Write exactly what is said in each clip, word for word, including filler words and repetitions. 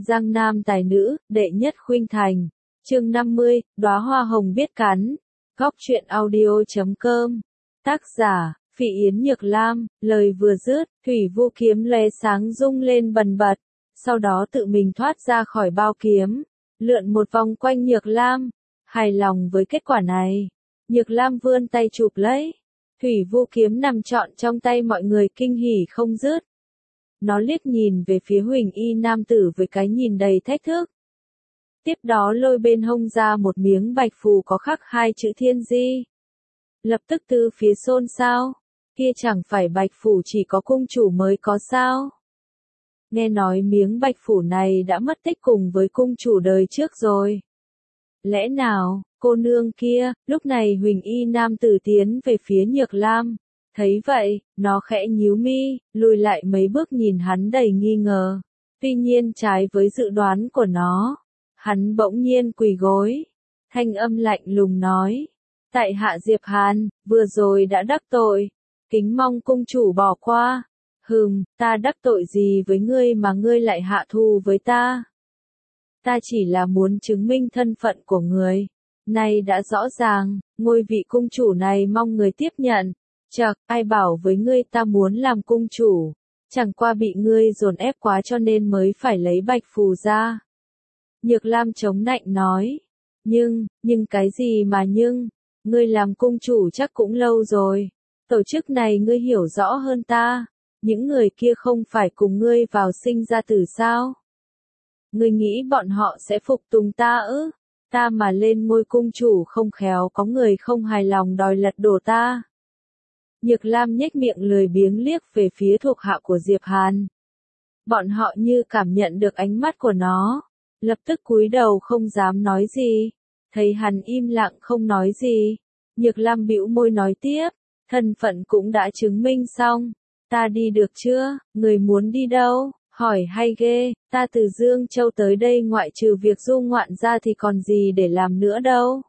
Giang Nam tài nữ, đệ nhất khuynh thành. Chương năm mươi, đóa hoa hồng biết cắn. Góc truyện audio chấm com. Tác giả, Phỉ Yến Nhược Lam, lời vừa dứt, thủy vu kiếm lóe sáng rung lên bần bật, sau đó tự mình thoát ra khỏi bao kiếm, lượn một vòng quanh Nhược Lam. Hài lòng với kết quả này, Nhược Lam vươn tay chụp lấy. Thủy vu kiếm nằm trọn trong tay mọi người kinh hỉ không dứt. Nó liếc nhìn về phía Huỳnh Y nam tử với cái nhìn đầy thách thức. Tiếp đó lôi bên hông ra một miếng bạch phù có khắc hai chữ Thiên Di. Lập tức từ phía xôn xao, kia chẳng phải bạch phù chỉ có cung chủ mới có sao? Nghe nói miếng bạch phù này đã mất tích cùng với cung chủ đời trước rồi. Lẽ nào, cô nương kia, lúc này Huỳnh Y nam tử tiến về phía Nhược Lam. Thấy vậy, nó khẽ nhíu mi, lùi lại mấy bước nhìn hắn đầy nghi ngờ. Tuy nhiên trái với dự đoán của nó, hắn bỗng nhiên quỳ gối. Thanh âm lạnh lùng nói, tại hạ Diệp Hàn, vừa rồi đã đắc tội, kính mong cung chủ bỏ qua. Hừm, ta đắc tội gì với ngươi mà ngươi lại hạ thù với ta? Ta chỉ là muốn chứng minh thân phận của người. Nay đã rõ ràng, ngôi vị cung chủ này mong người tiếp nhận. Chậc, ai bảo với ngươi ta muốn làm cung chủ, chẳng qua bị ngươi dồn ép quá cho nên mới phải lấy bạch phù ra. Nhược Lam chống nạnh nói, nhưng, nhưng cái gì mà nhưng, ngươi làm cung chủ chắc cũng lâu rồi, tổ chức này ngươi hiểu rõ hơn ta, những người kia không phải cùng ngươi vào sinh ra tử sao? Ngươi nghĩ bọn họ sẽ phục tùng ta ư? Ta mà lên ngôi cung chủ không khéo có người không hài lòng đòi lật đổ ta. Nhược Lam nhếch miệng lười biếng liếc về phía thuộc hạ của Diệp Hàn. Bọn họ như cảm nhận được ánh mắt của nó, lập tức cúi đầu không dám nói gì. Thấy hắn im lặng không nói gì, Nhược Lam bĩu môi nói tiếp, thân phận cũng đã chứng minh xong, ta đi được chưa, người muốn đi đâu, hỏi hay ghê, ta từ Dương Châu tới đây ngoại trừ việc du ngoạn ra thì còn gì để làm nữa đâu.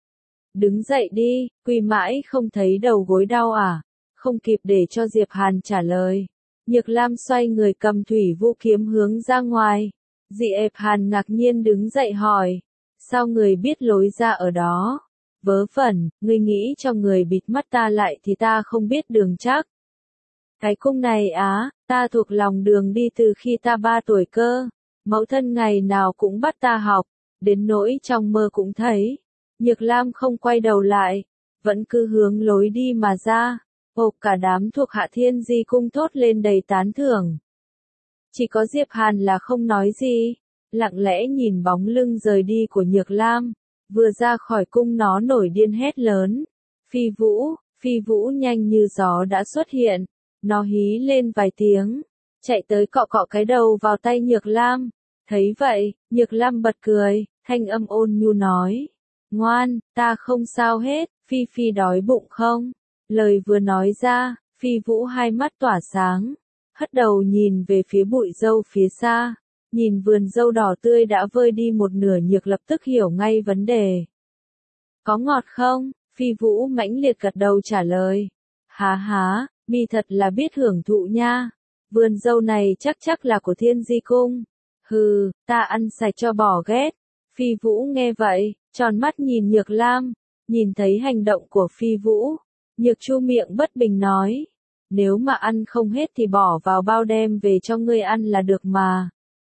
Đứng dậy đi, quỳ mãi không thấy đầu gối đau à? Không kịp để cho Diệp Hàn trả lời. Nhược Lam xoay người cầm thủy vu kiếm hướng ra ngoài. Diệp Hàn ngạc nhiên đứng dậy hỏi. Sao người biết lối ra ở đó? Vớ vẩn, ngươi nghĩ cho người bịt mắt ta lại thì ta không biết đường chắc. Cái cung này á, ta thuộc lòng đường đi từ khi ta ba tuổi cơ. Mẫu thân ngày nào cũng bắt ta học, đến nỗi trong mơ cũng thấy. Nhược Lam không quay đầu lại, vẫn cứ hướng lối đi mà ra. Ồ, cả đám thuộc hạ Thiên Di cung thốt lên đầy tán thưởng. Chỉ có Diệp Hàn là không nói gì, lặng lẽ nhìn bóng lưng rời đi của Nhược Lam. Vừa ra khỏi cung nó nổi điên hét lớn. Phi Vũ, Phi Vũ nhanh như gió đã xuất hiện. Nó hí lên vài tiếng, chạy tới cọ cọ cái đầu vào tay Nhược Lam. Thấy vậy, Nhược Lam bật cười, thanh âm ôn nhu nói. Ngoan, ta không sao hết, Phi Phi đói bụng không? Lời vừa nói ra, Phi Vũ hai mắt tỏa sáng, hất đầu nhìn về phía bụi dâu phía xa, nhìn vườn dâu đỏ tươi đã vơi đi một nửa. Nhược lập tức hiểu ngay vấn đề. Có ngọt không? Phi Vũ mãnh liệt gật đầu trả lời. Há há, mi thật là biết hưởng thụ nha, vườn dâu này chắc chắc là của Thiên Di cung. Hừ, ta ăn sạch cho bỏ ghét. Phi Vũ nghe vậy, tròn mắt nhìn Nhược Lam, nhìn thấy hành động của Phi Vũ, Nhược chu miệng bất bình nói, nếu mà ăn không hết thì bỏ vào bao đem về cho ngươi ăn là được mà.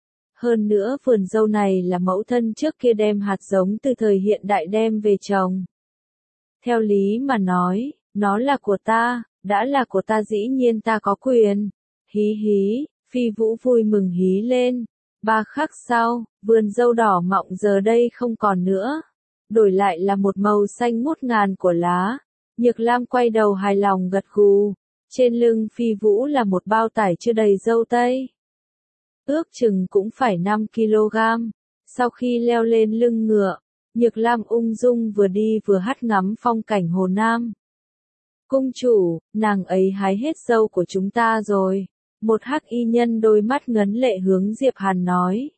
Hơn nữa vườn dâu này là mẫu thân trước kia đem hạt giống từ thời hiện đại đem về trồng. Theo lý mà nói, nó là của ta, đã là của ta dĩ nhiên ta có quyền. Hí hí, Phi Vũ vui mừng hí lên. Ba khắc sau, vườn dâu đỏ mọng giờ đây không còn nữa, đổi lại là một màu xanh ngút ngàn của lá. Nhược Lam quay đầu hài lòng gật gù, trên lưng Phi Vũ là một bao tải chưa đầy dâu tây. Ước chừng cũng phải năm ki lô gam. Sau khi leo lên lưng ngựa, Nhược Lam ung dung vừa đi vừa hắt ngắm phong cảnh Hồ Nam. Cung chủ, nàng ấy hái hết dâu của chúng ta rồi. Một hắc y nhân đôi mắt ngấn lệ hướng Diệp Hàn nói.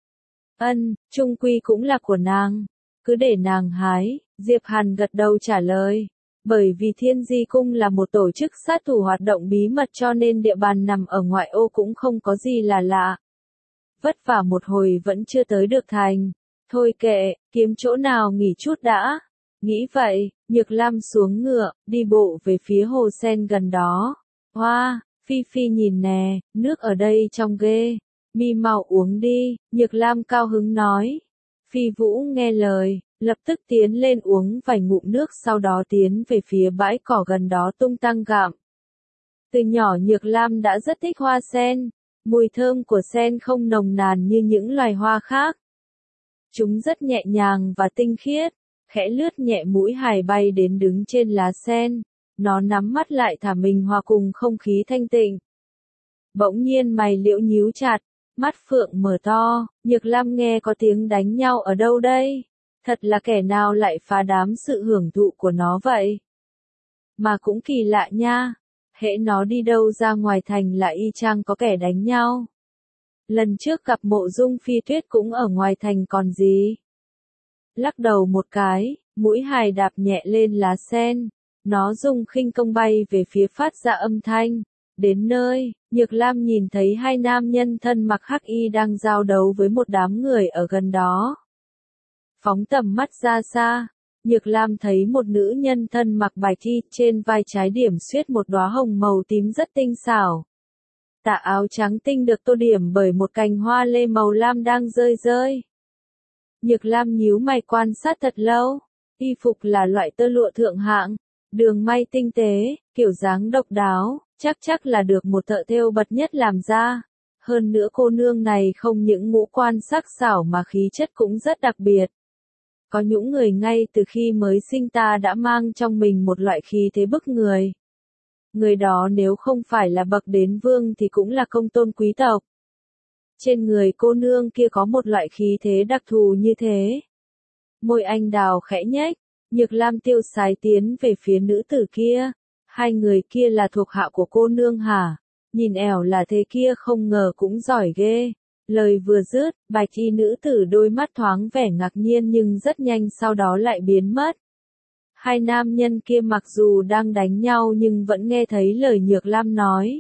Ân, chung quy cũng là của nàng. Cứ để nàng hái, Diệp Hàn gật đầu trả lời. Bởi vì Thiên Di cung là một tổ chức sát thủ hoạt động bí mật cho nên địa bàn nằm ở ngoại ô cũng không có gì là lạ. vất vả một hồi vẫn chưa tới được thành. Thôi kệ, kiếm chỗ nào nghỉ chút đã. Nghĩ vậy, Nhược Lam xuống ngựa, đi bộ về phía hồ sen gần đó. Hoa, Phi Phi nhìn nè, nước ở đây trong ghê. Mi mau uống đi, Nhược Lam cao hứng nói. Phi Vũ nghe lời, lập tức tiến lên uống vài ngụm nước sau đó tiến về phía bãi cỏ gần đó tung tăng gặm. Từ nhỏ Nhược Lam đã rất thích hoa sen, mùi thơm của sen không nồng nàn như những loài hoa khác. Chúng rất nhẹ nhàng và tinh khiết, khẽ lướt nhẹ mũi hài bay đến đứng trên lá sen, nó nắm mắt lại thả mình hòa cùng không khí thanh tịnh. Bỗng nhiên mày liễu nhíu chặt, mắt phượng mở to, Nhược Lam nghe có tiếng đánh nhau ở đâu đây? Thật là kẻ nào lại phá đám sự hưởng thụ của nó vậy? Mà cũng kỳ lạ nha, hễ nó đi đâu ra ngoài thành là y chang có kẻ đánh nhau. Lần trước gặp Mộ Dung Phi Tuyết cũng ở ngoài thành còn gì. Lắc đầu một cái, mũi hài đạp nhẹ lên lá sen, nó dùng khinh công bay về phía phát ra âm thanh. Đến nơi, Nhược Lam nhìn thấy hai nam nhân thân mặc hắc y đang giao đấu với một đám người ở gần đó. Phóng tầm mắt ra xa, Nhược Lam thấy một nữ nhân thân mặc bạch y, trên vai trái điểm xuyết một đóa hồng màu tím rất tinh xảo. Tà áo trắng tinh được tô điểm bởi một cành hoa lê màu lam đang rơi rơi. Nhược Lam nhíu mày quan sát thật lâu, y phục là loại tơ lụa thượng hạng, đường may tinh tế, kiểu dáng độc đáo, chắc chắc là được một thợ thêu bậc nhất làm ra. Hơn nữa cô nương này không những ngũ quan sắc sảo mà khí chất cũng rất đặc biệt. Có những người ngay từ khi mới sinh ta đã mang trong mình một loại khí thế bức người. Người đó nếu không phải là bậc đến vương thì cũng là công tôn quý tộc. Trên người cô nương kia có một loại khí thế đặc thù như thế. Môi anh đào khẽ nhếch, Nhược Lam tiêu sái tiến về phía nữ tử kia. Hai người kia là thuộc hạ của cô nương hả? Nhìn ẻo là thế kia không ngờ cũng giỏi ghê. Lời vừa dứt, bạch y nữ tử đôi mắt thoáng vẻ ngạc nhiên nhưng rất nhanh sau đó lại biến mất. Hai nam nhân kia mặc dù đang đánh nhau nhưng vẫn nghe thấy lời Nhược Lam nói.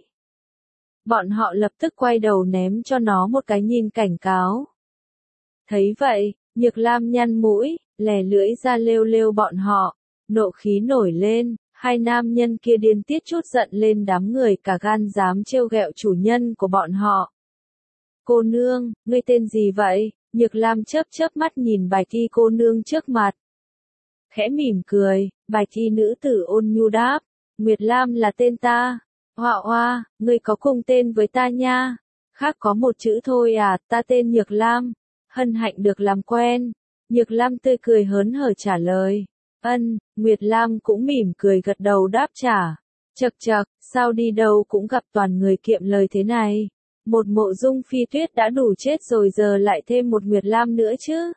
Bọn họ lập tức quay đầu ném cho nó một cái nhìn cảnh cáo. Thấy vậy, Nhược Lam nhăn mũi, lè lưỡi ra lêu lêu bọn họ, nộ khí nổi lên, hai nam nhân kia điên tiết chút giận lên đám người cả gan dám trêu ghẹo chủ nhân của bọn họ. Cô nương, ngươi tên gì vậy? Nhược Lam chớp chớp mắt nhìn bạch y cô nương trước mặt. Khẽ mỉm cười, bạch y nữ tử ôn nhu đáp, Nguyệt Lam là tên ta. Hoa hoa, ngươi có cùng tên với ta nha. Khác có một chữ thôi à, ta tên Nhược Lam. Hân hạnh được làm quen. Nhược Lam tươi cười hớn hở trả lời. Ân, Nguyệt Lam cũng mỉm cười gật đầu đáp trả. Chậc chậc, sao đi đâu cũng gặp toàn người kiệm lời thế này. Một Mộ Dung Phi Tuyết đã đủ chết rồi giờ lại thêm một Nguyệt Lam nữa chứ.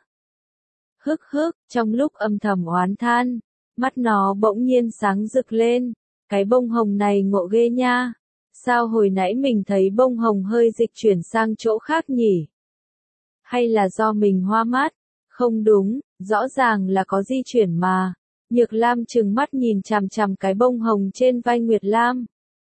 Hức hức, trong lúc âm thầm oán than, mắt nó bỗng nhiên sáng rực lên. Cái bông hồng này ngộ ghê nha. Sao hồi nãy mình thấy bông hồng hơi dịch chuyển sang chỗ khác nhỉ? Hay là do mình hoa mắt? Không đúng, rõ ràng là có di chuyển mà. Nhược Lam trừng mắt nhìn chằm chằm cái bông hồng trên vai Nguyệt Lam.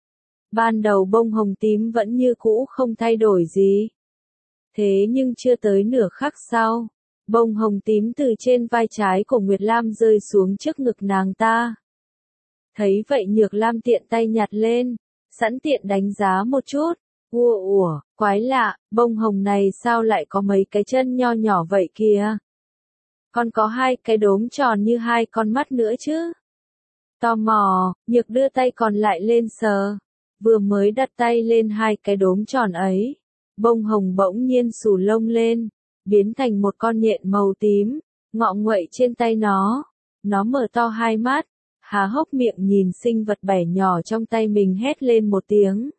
Ban đầu bông hồng tím vẫn như cũ không thay đổi gì. Thế nhưng chưa tới nửa khắc sau, bông hồng tím từ trên vai trái của Nguyệt Lam rơi xuống trước ngực nàng ta. Thấy vậy Nhược Lam tiện tay nhặt lên, sẵn tiện đánh giá một chút. Ủa ủa, quái lạ, bông hồng này sao lại có mấy cái chân nho nhỏ vậy kìa? Còn có hai cái đốm tròn như hai con mắt nữa chứ? Tò mò, Nhược đưa tay còn lại lên sờ. Vừa mới đặt tay lên hai cái đốm tròn ấy, bông hồng bỗng nhiên xù lông lên, biến thành một con nhện màu tím, ngọ nguậy trên tay nó. Nó mở to hai mắt, há hốc miệng nhìn sinh vật bẻ nhỏ trong tay mình hét lên một tiếng.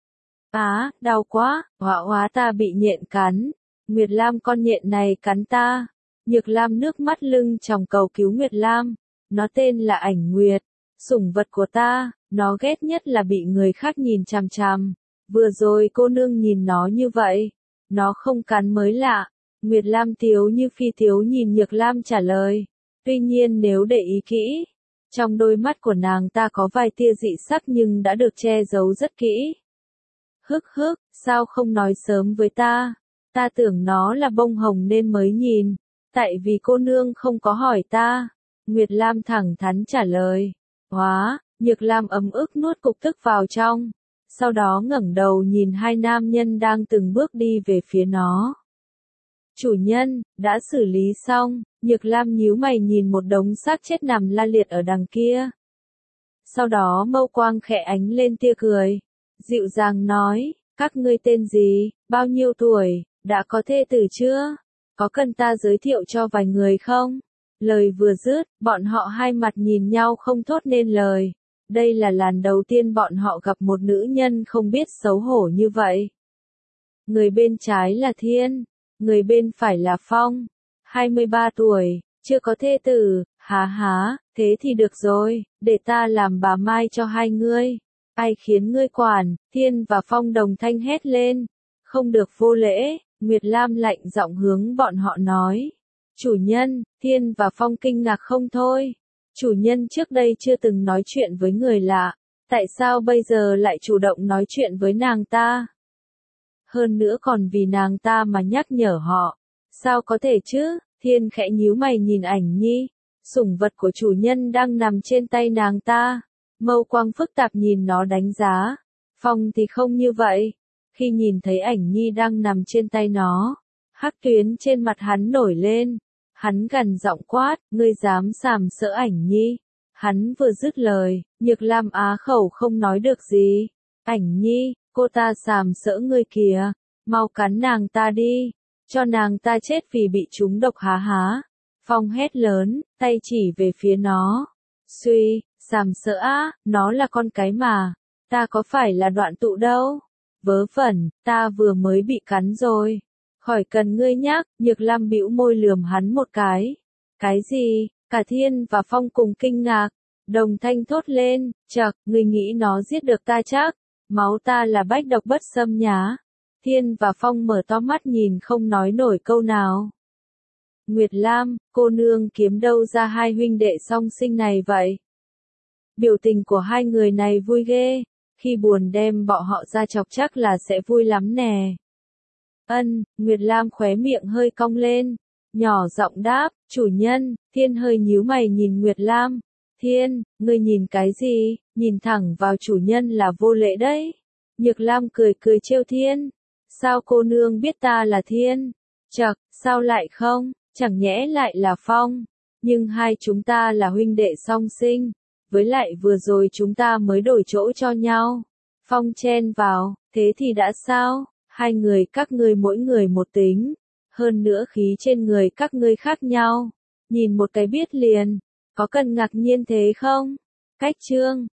Á, đau quá, hóa hóa ta bị nhện cắn. Nguyệt Lam con nhện này cắn ta. Nhược Lam nước mắt lưng tròng cầu cứu Nguyệt Lam. Nó tên là Ảnh Nguyệt, sủng vật của ta, nó ghét nhất là bị người khác nhìn chằm chằm. Vừa rồi cô nương nhìn nó như vậy, nó không cắn mới lạ. Nguyệt Lam thiếu như phi thiếu nhìn Nhược Lam trả lời. Tuy nhiên nếu để ý kỹ, trong đôi mắt của nàng ta có vài tia dị sắc nhưng đã được che giấu rất kỹ. Hức hức, sao không nói sớm với ta? Ta tưởng nó là bông hồng nên mới nhìn, tại vì cô nương không có hỏi ta. Nguyệt Lam thẳng thắn trả lời. Hóa, Nhược Lam ấm ức nuốt cục tức vào trong, sau đó ngẩng đầu nhìn hai nam nhân đang từng bước đi về phía nó. Chủ nhân, đã xử lý xong, Nhược Lam nhíu mày nhìn một đống xác chết nằm la liệt ở đằng kia. Sau đó mâu quang khẽ ánh lên tia cười, dịu dàng nói, các ngươi tên gì, bao nhiêu tuổi, đã có thê tử chưa? Có cần ta giới thiệu cho vài người không? Lời vừa dứt, bọn họ hai mặt nhìn nhau không thốt nên lời. Đây là lần đầu tiên bọn họ gặp một nữ nhân không biết xấu hổ như vậy. Người bên trái là Thiên, người bên phải là Phong, hai mươi ba tuổi, chưa có thê tử, há há, thế thì được rồi, để ta làm bà Mai cho hai ngươi. Ai khiến ngươi quản, Thiên và Phong đồng thanh hét lên, không được vô lễ, Nguyệt Lam lạnh giọng hướng bọn họ nói. Chủ nhân, Thiên và Phong kinh ngạc không thôi. Chủ nhân trước đây chưa từng nói chuyện với người lạ, tại sao bây giờ lại chủ động nói chuyện với nàng ta? Hơn nữa còn vì nàng ta mà nhắc nhở họ. Sao có thể chứ? Thiên khẽ nhíu mày nhìn Ảnh Nhi, sủng vật của chủ nhân đang nằm trên tay nàng ta. Mâu quang phức tạp nhìn nó đánh giá. Phong thì không như vậy. Khi nhìn thấy Ảnh Nhi đang nằm trên tay nó, hắc tuyến trên mặt hắn nổi lên. Hắn gằn giọng quát, ngươi dám sàm sỡ Ảnh Nhi. Hắn vừa dứt lời, Nhược Lam á khẩu không nói được gì. Ảnh Nhi, cô ta sàm sỡ ngươi kìa, mau cắn nàng ta đi, cho nàng ta chết vì bị trúng độc há há. Phong hét lớn, tay chỉ về phía nó. Suy, sàm sỡ á, nó là con cái mà, ta có phải là đoạn tụ đâu. Vớ vẩn, ta vừa mới bị cắn rồi. Khỏi cần ngươi nhắc, Nhược Lam bĩu môi lườm hắn một cái. Cái gì? Cả Thiên và Phong cùng kinh ngạc, đồng thanh thốt lên, chậc, ngươi nghĩ nó giết được ta chắc, máu ta là bách độc bất xâm nhá. Thiên và Phong mở to mắt nhìn không nói nổi câu nào. Nguyệt Lam, cô nương kiếm đâu ra hai huynh đệ song sinh này vậy? Biểu tình của hai người này vui ghê, khi buồn đem bọn họ ra chọc chắc là sẽ vui lắm nè. Ân, Nguyệt Lam khóe miệng hơi cong lên, nhỏ giọng đáp, chủ nhân. Thiên hơi nhíu mày nhìn Nguyệt Lam. Thiên, ngươi nhìn cái gì, nhìn thẳng vào chủ nhân là vô lễ đấy. Nhược Lam cười cười trêu Thiên. Sao cô nương biết ta là Thiên? Chậc, sao lại không, chẳng nhẽ lại là Phong. Nhưng hai chúng ta là huynh đệ song sinh, với lại vừa rồi chúng ta mới đổi chỗ cho nhau. Phong chen vào, thế thì đã sao? Hai người các ngươi mỗi người một tính, hơn nữa khí trên người các ngươi khác nhau, nhìn một cái biết liền, có cần ngạc nhiên thế không? Cách chương